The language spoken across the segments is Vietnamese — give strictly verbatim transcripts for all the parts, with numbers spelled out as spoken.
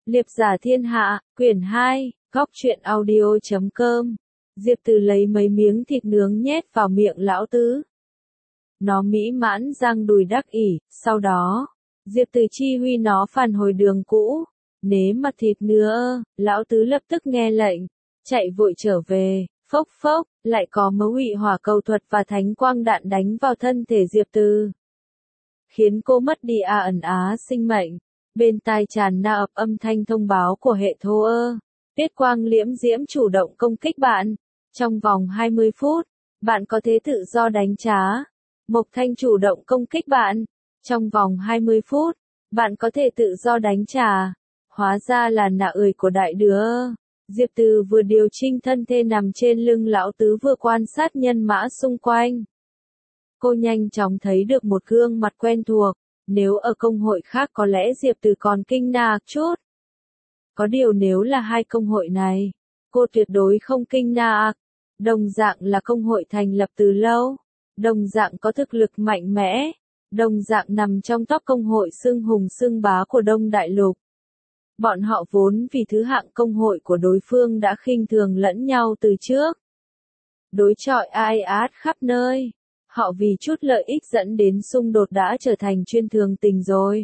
Liệp giả thiên hạ, quyển hai, góc truyện audio chấm com. Diệp Từ lấy mấy miếng thịt nướng nhét vào miệng lão tứ. Nó mỹ mãn răng đùi đắc ỉ, sau đó, Diệp Từ chi huy nó phản hồi đường cũ. Nếm mặt thịt nữa, lão tứ lập tức nghe lệnh, chạy vội trở về, phốc phốc, lại có mớ hủy hỏa cầu thuật và thánh quang đạn đánh vào thân thể Diệp Từ. Khiến cô mất đi a ẩn á sinh mệnh. Bên tai tràn na ập âm thanh thông báo của hệ thô ơ. Tuyết quang liễm diễm chủ động công kích bạn. Trong vòng hai mươi phút, bạn có thể tự do đánh trá. Mộc Thanh chủ động công kích bạn. Trong vòng hai mươi phút, bạn có thể tự do đánh trả. Hóa ra là nạ ười của đại đứa. Diệp Từ vừa điều chỉnh thân thể nằm trên lưng lão tứ vừa quan sát nhân mã xung quanh. Cô nhanh chóng thấy được một gương mặt quen thuộc. Nếu ở công hội khác có lẽ Diệp Từ còn kinh ngạc chút. Có điều nếu là hai công hội này, cô tuyệt đối không kinh ngạc. Đồng dạng là công hội thành lập từ lâu, đồng dạng có thực lực mạnh mẽ, đồng dạng nằm trong top công hội xưng hùng xưng bá của Đông Đại Lục. Bọn họ vốn vì thứ hạng công hội của đối phương đã khinh thường lẫn nhau từ trước. Đối chọi ai át khắp nơi. Họ vì chút lợi ích dẫn đến xung đột đã trở thành chuyên thường tình rồi.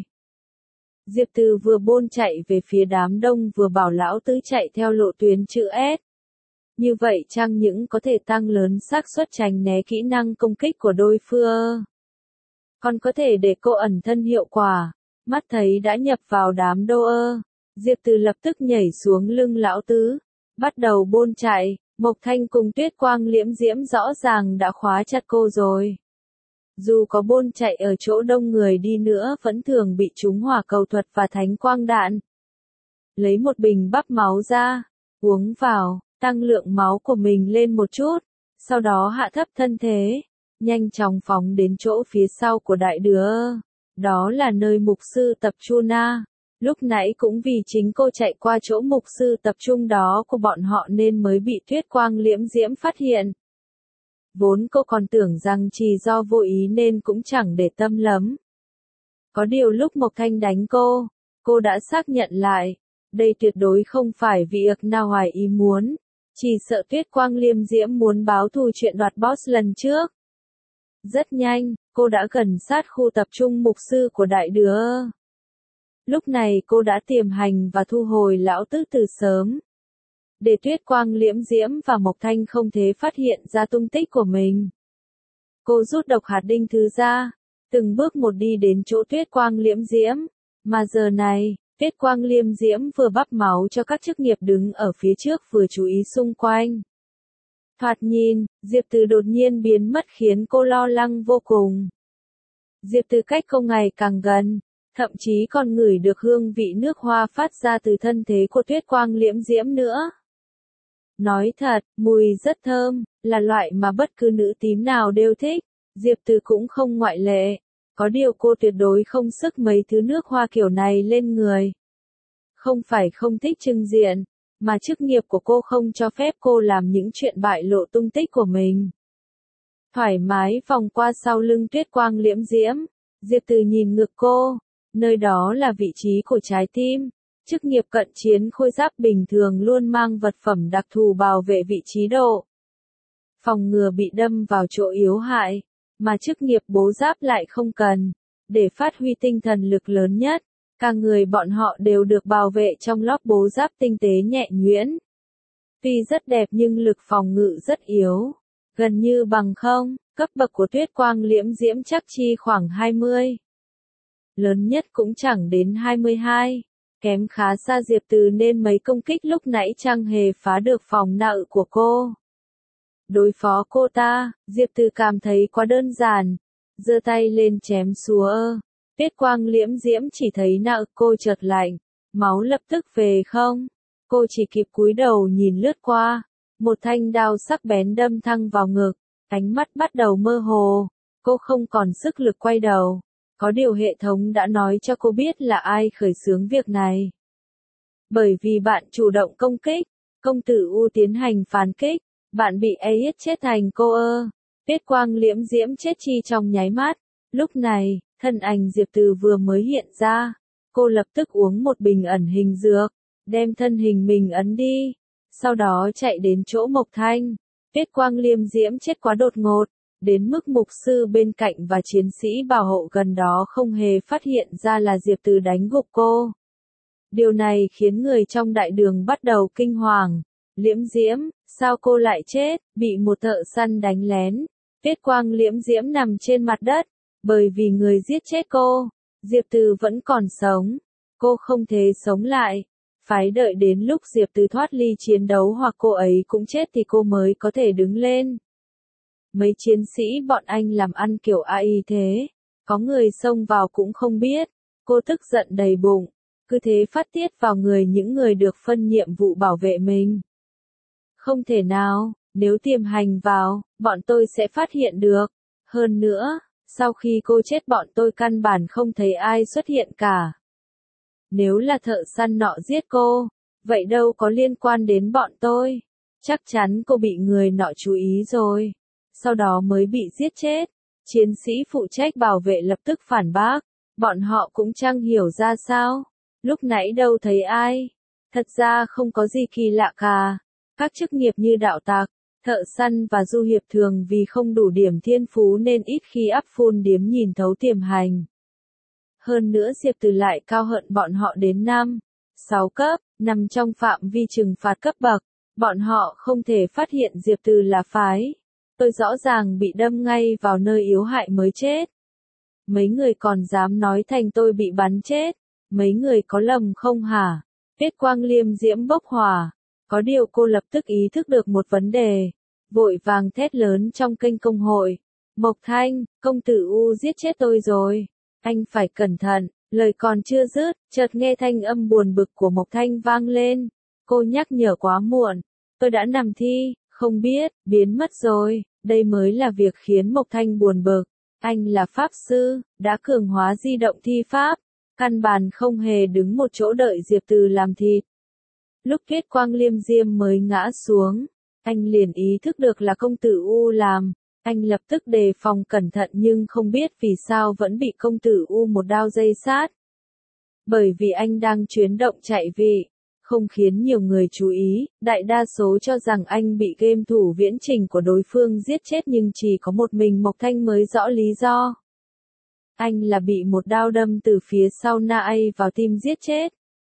Diệp Từ vừa bôn chạy về phía đám đông vừa bảo lão tứ chạy theo lộ tuyến chữ S. Như vậy chăng những có thể tăng lớn xác suất tránh né kỹ năng công kích của đối phương. Còn có thể để cô ẩn thân hiệu quả. Mắt thấy đã nhập vào đám đô ơ. Diệp Từ lập tức nhảy xuống lưng lão tứ. Bắt đầu bôn chạy. Mộc Thanh cùng Tuyết Quang liễm diễm rõ ràng đã khóa chặt cô rồi. Dù có bôn chạy ở chỗ đông người đi nữa vẫn thường bị trúng hỏa cầu thuật và thánh quang đạn. Lấy một bình bắp máu ra, uống vào, tăng lượng máu của mình lên một chút, sau đó hạ thấp thân thế, nhanh chóng phóng đến chỗ phía sau của đại đứa. Đó là nơi mục sư tập Chuna. Lúc nãy cũng vì chính cô chạy qua chỗ mục sư tập trung đó của bọn họ nên mới bị Tuyết Quang liễm diễm phát hiện. Vốn cô còn tưởng rằng chỉ do vô ý nên cũng chẳng để tâm lắm. Có điều lúc Mộc Thanh đánh cô, cô đã xác nhận lại, đây tuyệt đối không phải vì ực nào ngoài ý muốn, chỉ sợ Tuyết Quang liễm diễm muốn báo thù chuyện đoạt boss lần trước. Rất nhanh, cô đã gần sát khu tập trung mục sư của đại đứa. Lúc này cô đã tiềm hành và thu hồi lão tứ từ sớm. Để Tuyết Quang liễm diễm và Mộc Thanh không thể phát hiện ra tung tích của mình. Cô rút độc hạt đinh thứ ra, từng bước một đi đến chỗ Tuyết Quang liễm diễm. Mà giờ này, Tuyết Quang liễm diễm vừa bắp máu cho các chức nghiệp đứng ở phía trước vừa chú ý xung quanh. Thoạt nhìn, Diệp Từ đột nhiên biến mất khiến cô lo lắng vô cùng. Diệp Từ cách cô ngày càng gần. Thậm chí còn ngửi được hương vị nước hoa phát ra từ thân thế của Tuyết Quang liễm diễm nữa. Nói thật, mùi rất thơm, là loại mà bất cứ nữ tím nào đều thích, Diệp Từ cũng không ngoại lệ. Có điều cô tuyệt đối không sức mấy thứ nước hoa kiểu này lên người. Không phải không thích trưng diện, mà chức nghiệp của cô không cho phép cô làm những chuyện bại lộ tung tích của mình. Thoải mái vòng qua sau lưng Tuyết Quang liễm diễm, Diệp Từ nhìn ngực cô. Nơi đó là vị trí của trái tim. Chức nghiệp cận chiến khôi giáp bình thường luôn mang vật phẩm đặc thù bảo vệ vị trí độ. Phòng ngừa bị đâm vào chỗ yếu hại, mà chức nghiệp bố giáp lại không cần. Để phát huy tinh thần lực lớn nhất, cả người bọn họ đều được bảo vệ trong lót bố giáp tinh tế nhẹ nhuyễn. Tuy rất đẹp nhưng lực phòng ngự rất yếu. Gần như bằng không, cấp bậc của Tuyết Quang liễm diễm chắc chi khoảng hai mươi. Lớn nhất cũng chẳng đến hai mươi hai, kém khá xa Diệp Từ nên mấy công kích lúc nãy chẳng hề phá được phòng ngự của cô. Đối phó cô ta, Diệp Từ cảm thấy quá đơn giản, giơ tay lên chém xúa. Tuyết Quang liễm diễm chỉ thấy ngực cô chợt lạnh, máu lập tức về không. Cô chỉ kịp cúi đầu nhìn lướt qua, một thanh đao sắc bén đâm thẳng vào ngực, ánh mắt bắt đầu mơ hồ, cô không còn sức lực quay đầu. Có điều hệ thống đã nói cho cô biết là ai khởi xướng việc này. Bởi vì bạn chủ động công kích, công tử U tiến hành phản kích, bạn bị a hit chết thành cô ơ. Tuyết Quang liễm diễm chết chi trong nháy mắt. Lúc này, thân ảnh Diệp Từ vừa mới hiện ra. Cô lập tức uống một bình ẩn hình dược, đem thân hình mình ấn đi, sau đó chạy đến chỗ Mộc Thanh. Tuyết quang liêm diễm chết quá đột ngột, đến mức mục sư bên cạnh và chiến sĩ bảo hộ gần đó không hề phát hiện ra là Diệp Từ đánh gục cô. Điều này khiến người trong đại đường bắt đầu kinh hoàng. Liễm diễm, sao cô lại chết, bị một thợ săn đánh lén. Tuyết quang liễm diễm nằm trên mặt đất, bởi vì người giết chết cô, Diệp Từ vẫn còn sống. Cô không thể sống lại. Phải đợi đến lúc Diệp Từ thoát ly chiến đấu hoặc cô ấy cũng chết thì cô mới có thể đứng lên. Mấy chiến sĩ bọn anh làm ăn kiểu a i thế, có người xông vào cũng không biết. Cô tức giận đầy bụng, cứ thế phát tiết vào người những người được phân nhiệm vụ bảo vệ mình. Không thể nào, nếu tiềm hành vào, bọn tôi sẽ phát hiện được. Hơn nữa, sau khi cô chết bọn tôi căn bản không thấy ai xuất hiện cả. Nếu là thợ săn nọ giết cô, vậy đâu có liên quan đến bọn tôi. Chắc chắn cô bị người nọ chú ý rồi, sau đó mới bị giết chết. Chiến sĩ phụ trách bảo vệ lập tức phản bác, bọn họ cũng chẳng hiểu ra sao. Lúc nãy đâu thấy ai. Thật ra không có gì kỳ lạ cả. Các chức nghiệp như đạo tặc, thợ săn và du hiệp thường vì không đủ điểm thiên phú nên ít khi áp phun điếm nhìn thấu tiềm hành. Hơn nữa Diệp Từ lại cao hơn bọn họ đến năm, sáu cấp, nằm trong phạm vi trừng phạt cấp bậc. Bọn họ không thể phát hiện Diệp Từ là phái. Tôi rõ ràng bị đâm ngay vào nơi yếu hại mới chết. Mấy người còn dám nói thành tôi bị bắn chết. Mấy người có lầm không hả? Tuyết quang liêm diễm bốc hỏa. Có điều cô lập tức ý thức được một vấn đề. Vội vàng thét lớn trong kênh công hội. Mộc Thanh, công tử U giết chết tôi rồi. Anh phải cẩn thận. Lời còn chưa dứt, chợt nghe thanh âm buồn bực của Mộc Thanh vang lên. Cô nhắc nhở quá muộn. Tôi đã nằm thi, không biết, biến mất rồi. Đây mới là việc khiến Mộc Thanh buồn bực. Anh là pháp sư, đã cường hóa di động thi pháp. Căn bản không hề đứng một chỗ đợi Diệp Từ làm thịt. Lúc Tuyết quang liêm diêm mới ngã xuống, anh liền ý thức được là công tử U làm. Anh lập tức đề phòng cẩn thận nhưng không biết vì sao vẫn bị công tử U một đao dây sát. Bởi vì anh đang chuyển động chạy vị, không khiến nhiều người chú ý, đại đa số cho rằng anh bị game thủ viễn trình của đối phương giết chết nhưng chỉ có một mình Mộc Thanh mới rõ lý do. Anh là bị một đao đâm từ phía sau nai vào tim giết chết.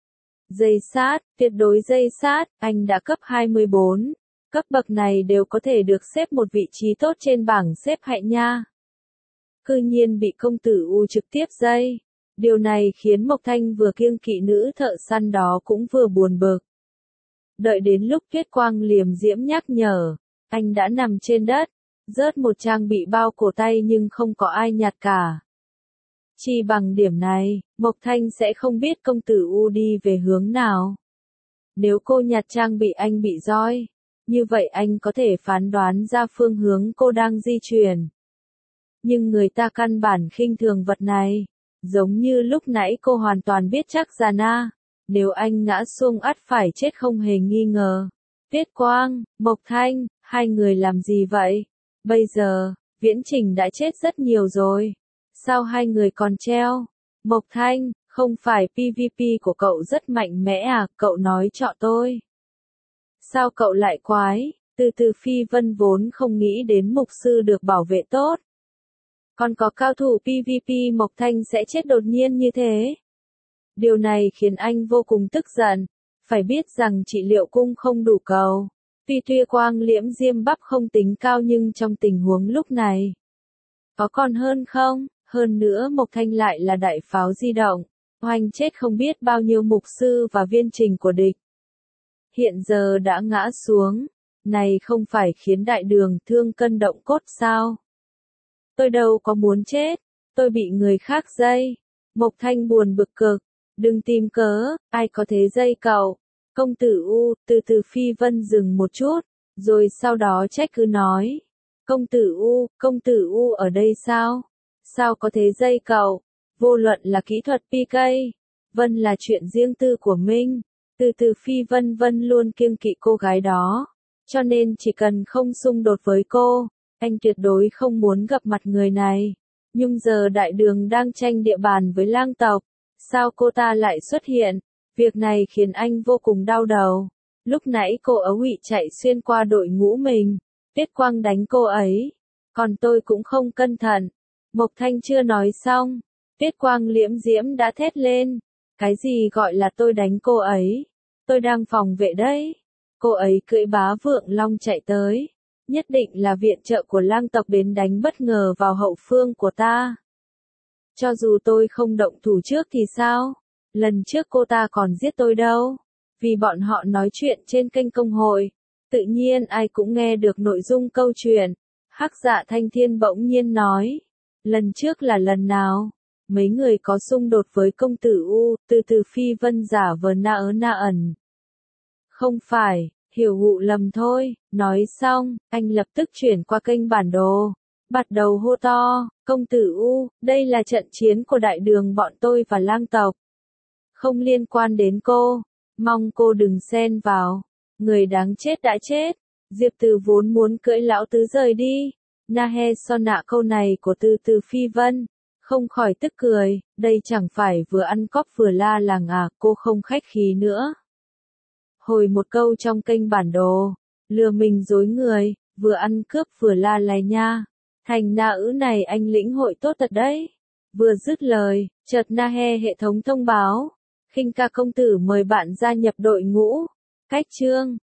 Dây sát, tuyệt đối dây sát, anh đã cấp hai mươi bốn. Cấp bậc này đều có thể được xếp một vị trí tốt trên bảng xếp hạng nha. Cư nhiên bị công tử U trực tiếp dây. Điều này khiến Mộc Thanh vừa kiêng kỵ nữ thợ săn đó cũng vừa buồn bực. Đợi đến lúc Tuyết quang liềm diễm nhắc nhở, anh đã nằm trên đất, rớt một trang bị bao cổ tay nhưng không có ai nhặt cả. Chỉ bằng điểm này, Mộc Thanh sẽ không biết công tử U đi về hướng nào. Nếu cô nhặt trang bị anh bị roi, như vậy anh có thể phán đoán ra phương hướng cô đang di chuyển. Nhưng người ta căn bản khinh thường vật này. Giống như lúc nãy cô hoàn toàn biết chắc ra na. Nếu anh ngã xuống ắt phải chết không hề nghi ngờ. Tuyết quang, Mộc Thanh, hai người làm gì vậy? Bây giờ, viễn trình đã chết rất nhiều rồi. Sao hai người còn treo? Mộc Thanh, không phải pê vê pê của cậu rất mạnh mẽ à, cậu nói cho tôi. Sao cậu lại quái? Từ từ Phi Vân vốn không nghĩ đến mục sư được bảo vệ tốt. Còn có cao thủ pê vê pê Mộc Thanh sẽ chết đột nhiên như thế. Điều này khiến anh vô cùng tức giận. Phải biết rằng trị liệu cung không đủ cầu. Tuy tuyết quang liễm diêm bắp không tính cao nhưng trong tình huống lúc này. Có còn hơn không? Hơn nữa Mộc Thanh lại là đại pháo di động. Oanh chết không biết bao nhiêu mục sư và viên trình của địch. Hiện giờ đã ngã xuống. Này không phải khiến đại đường thương cân động cốt sao? Tôi đâu có muốn chết. Tôi bị người khác dây. Mộc Thanh buồn bực cực. Đừng tìm cớ, ai có thế dây cậu. Công tử U, từ từ Phi Vân dừng một chút. Rồi sau đó trách cứ nói. Công tử U, công tử U ở đây sao? Sao có thế dây cậu? Vô luận là kỹ thuật pê ca. Vân là chuyện riêng tư của Minh. Từ từ Phi Vân Vân luôn kiêng kỵ cô gái đó. Cho nên chỉ cần không xung đột với cô, anh tuyệt đối không muốn gặp mặt người này. Nhưng giờ đại đường đang tranh địa bàn với lang tộc. Sao cô ta lại xuất hiện? Việc này khiến anh vô cùng đau đầu. Lúc nãy cô ấu Ngụy chạy xuyên qua đội ngũ mình. Tiết Quang đánh cô ấy. Còn tôi cũng không cẩn thận. Mộc Thanh chưa nói xong. Tiết Quang liễm diễm đã thét lên. Cái gì gọi là tôi đánh cô ấy? Tôi đang phòng vệ đấy. Cô ấy cưỡi bá vượng long chạy tới. Nhất định là viện trợ của lang tộc đến đánh bất ngờ vào hậu phương của ta. Cho dù tôi không động thủ trước thì sao? Lần trước cô ta còn giết tôi đâu. Vì bọn họ nói chuyện trên kênh công hội. Tự nhiên ai cũng nghe được nội dung câu chuyện. Hắc Dạ Thanh Thiên bỗng nhiên nói. Lần trước là lần nào? Mấy người có xung đột với công tử U, từ từ phi vân giả vờ na ớ na ẩn. Không phải, hiểu ngụ lầm thôi. Nói xong, anh lập tức chuyển qua kênh bản đồ. Bắt đầu hô to, công tử U, đây là trận chiến của đại đường bọn tôi và lang tộc. Không liên quan đến cô, mong cô đừng xen vào. Người đáng chết đã chết. Diệp Từ vốn muốn cưỡi lão tứ rời đi. Nahe so nạ câu này của từ từ phi vân. Không khỏi tức cười, đây chẳng phải vừa ăn cóp vừa la làng à, cô không khách khí nữa. Hồi một câu trong kênh bản đồ, lừa mình dối người, vừa ăn cướp vừa la lài nha. Thành na ữ này anh lĩnh hội tốt thật đấy. Vừa dứt lời, chợt Nahe hệ thống thông báo. Khinh ca công tử mời bạn gia nhập đội ngũ. Cách chương.